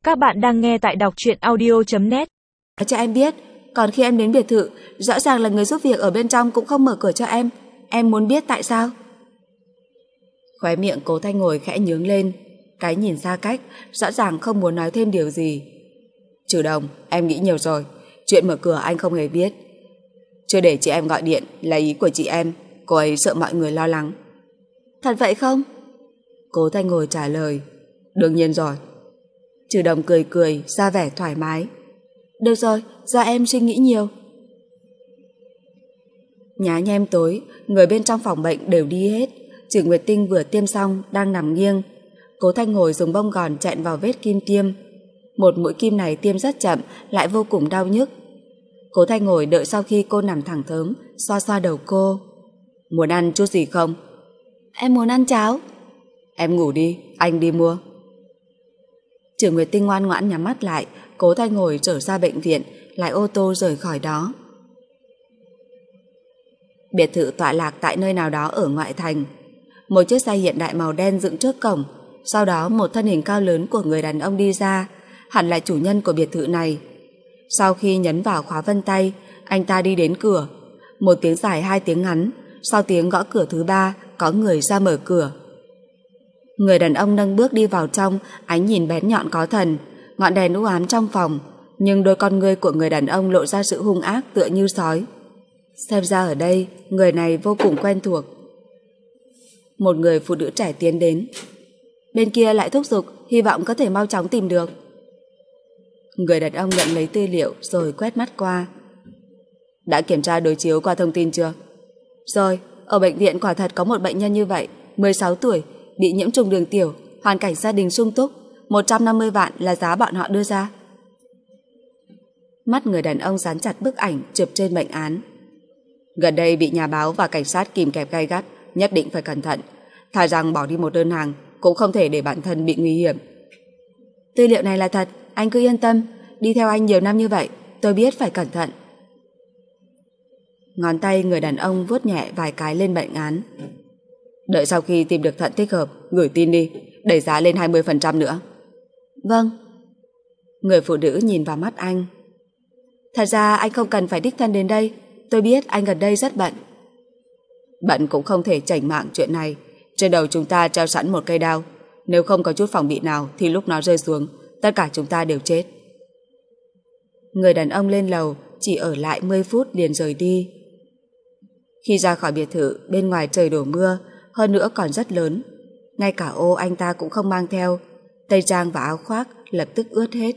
Các bạn đang nghe tại đọc truyện audio.net. Cho em biết, còn khi em đến biệt thự, rõ ràng là người giúp việc ở bên trong cũng không mở cửa cho em. Em muốn biết tại sao? Khóe miệng Cố Thanh Ngồi khẽ nhướng lên, cái nhìn xa cách, rõ ràng không muốn nói thêm điều gì. Trừ Đồng, em nghĩ nhiều rồi. Chuyện mở cửa anh không hề biết. Chưa để chị em gọi điện là ý của chị em. Cô ấy sợ mọi người lo lắng. Thật vậy không? Cố Thanh Ngồi trả lời. Đương nhiên rồi. Trừ Đồng cười cười, ra vẻ thoải mái. Được rồi, do em suy nghĩ nhiều. Nhá nhem tối, người bên trong phòng bệnh đều đi hết. Trừ Nguyệt Tinh vừa tiêm xong, đang nằm nghiêng. Cố Thanh Ngồi dùng bông gòn chẹn vào vết kim tiêm. Một mũi kim này tiêm rất chậm, lại vô cùng đau nhức. Cố Thanh Ngồi đợi sau khi cô nằm thẳng thớm, xoa xoa đầu cô. Muốn ăn chút gì không? Em muốn ăn cháo. Em ngủ đi, anh đi mua. Trừ Nguyệt Tinh ngoan ngoãn nhắm mắt lại. Cố Thanh Ngồi trở ra bệnh viện, lại ô tô rời khỏi đó. Biệt thự tọa lạc tại nơi nào đó ở ngoại thành. Một chiếc xe hiện đại màu đen dựng trước cổng. Sau đó một thân hình cao lớn của người đàn ông đi ra, hẳn là chủ nhân của biệt thự này. Sau khi nhấn vào khóa vân tay, anh ta đi đến cửa. Một tiếng dài, hai tiếng ngắn. Sau tiếng gõ cửa thứ ba, có người ra mở cửa. Người đàn ông nâng bước đi vào trong, ánh nhìn bén nhọn có thần. Ngọn đèn u ám trong phòng, nhưng đôi con ngươi của người đàn ông lộ ra sự hung ác tựa như sói. Xem ra ở đây, người này vô cùng quen thuộc. Một người phụ nữ trẻ tiến đến. Bên kia lại thúc giục, hy vọng có thể mau chóng tìm được. Người đàn ông nhận lấy tư liệu rồi quét mắt qua. Đã kiểm tra đối chiếu qua thông tin chưa? Rồi, ở bệnh viện quả thật có một bệnh nhân như vậy, 16 tuổi, bị nhiễm trùng đường tiểu, hoàn cảnh gia đình sung túc, 150 vạn là giá bọn họ đưa ra. Mắt người đàn ông dán chặt bức ảnh chụp trên bệnh án. Gần đây bị nhà báo và cảnh sát kìm kẹp gay gắt, nhất định phải cẩn thận. Thà rằng bỏ đi một đơn hàng, cũng không thể để bản thân bị nguy hiểm. Tư liệu này là thật, anh cứ yên tâm. Đi theo anh nhiều năm như vậy, tôi biết phải cẩn thận. Ngón tay người đàn ông vuốt nhẹ vài cái lên bệnh án. Đợi sau khi tìm được thận thích hợp, gửi tin đi, đẩy giá lên 20% nữa. Vâng. Người phụ nữ nhìn vào mắt anh. Thật ra anh không cần phải đích thân đến đây. Tôi biết anh gần đây rất bận. Bận cũng không thể chảnh mạng chuyện này. Trên đầu chúng ta treo sẵn một cây đao. Nếu không có chút phòng bị nào thì lúc nó rơi xuống, tất cả chúng ta đều chết. Người đàn ông lên lầu, chỉ ở lại 10 phút liền rời đi. Khi ra khỏi biệt thự, bên ngoài trời đổ mưa, hơn nữa còn rất lớn. Ngay cả ô anh ta cũng không mang theo. Tây trang và áo khoác lập tức ướt hết.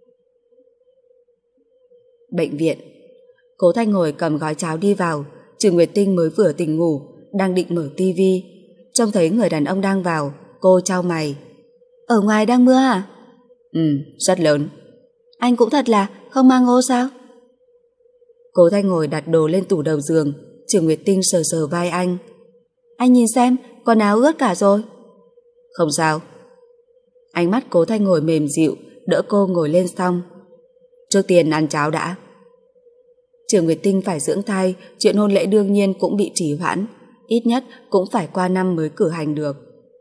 Bệnh viện. Cố Thanh Ngồi cầm gói cháo đi vào. Trừ Nguyệt Tinh mới vừa tỉnh ngủ, đang định mở tivi. Trông thấy người đàn ông đang vào, cô chau mày. Ở ngoài đang mưa à? Rất lớn. Anh cũng thật là không mang ô sao? Cố Thanh Ngồi đặt đồ lên tủ đầu giường. Trừ Nguyệt Tinh sờ sờ vai anh. Anh nhìn xem, quần áo ướt cả rồi. Không sao. Ánh mắt Cố Thanh Ngồi mềm dịu, đỡ cô ngồi lên xong. Trước tiên ăn cháo đã. Trừ Nguyệt Tinh phải dưỡng thai, chuyện hôn lễ đương nhiên cũng bị trì hoãn, ít nhất cũng phải qua năm mới cử hành được.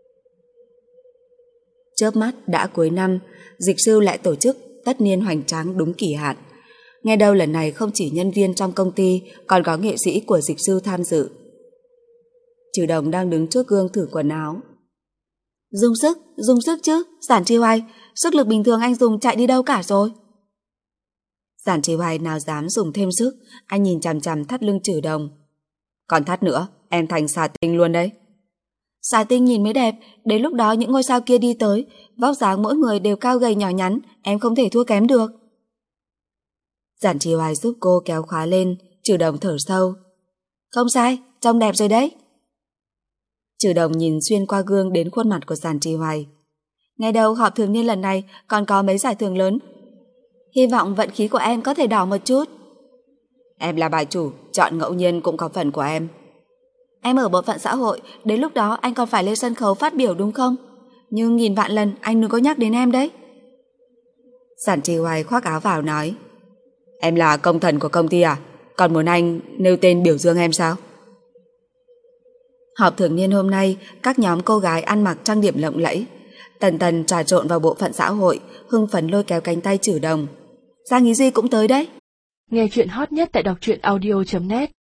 Chớp mắt đã cuối năm, Dịch Sư lại tổ chức tất niên hoành tráng đúng kỳ hạn. Nghe đâu lần này không chỉ nhân viên trong công ty, còn có nghệ sĩ của Dịch Sư tham dự. Trừ Đồng đang đứng trước gương thử quần áo. Dùng sức chứ, Giản Chi Hoài, sức lực bình thường anh dùng chạy đi đâu cả rồi. Giản Chi Hoài nào dám dùng thêm sức, anh nhìn chằm chằm thắt lưng Trừ Đồng. Còn thắt nữa, em thành xà tinh luôn đấy. Xà tinh nhìn mới đẹp, đến lúc đó những ngôi sao kia đi tới, vóc dáng mỗi người đều cao gầy nhỏ nhắn, em không thể thua kém được. Giản Chi Hoài giúp cô kéo khóa lên, Trừ Đồng thở sâu. Không sai, trông đẹp rồi đấy. Trừ Đồng nhìn xuyên qua gương đến khuôn mặt của Giản Chi Hoài. Ngày đầu họp thường niên lần này còn có mấy giải thưởng lớn. Hy vọng vận khí của em có thể đỏ một chút. Em là bà chủ, chọn ngẫu nhiên cũng có phần của em. Em ở bộ phận xã hội, đến lúc đó anh còn phải lên sân khấu phát biểu đúng không? Nhưng nghìn vạn lần anh đừng có nhắc đến em đấy. Giản Chi Hoài khoác áo vào nói. Em là công thần của công ty à? Còn muốn anh nêu tên biểu dương em sao? Họp thường niên hôm nay, các nhóm cô gái ăn mặc trang điểm lộng lẫy. Tần Tần trà trộn vào bộ phận xã hội, hưng phấn lôi kéo cánh tay Trử Đồng. Giang Ý Duy cũng tới đấy. Nghe chuyện hot nhất tại đọc truyện audio.net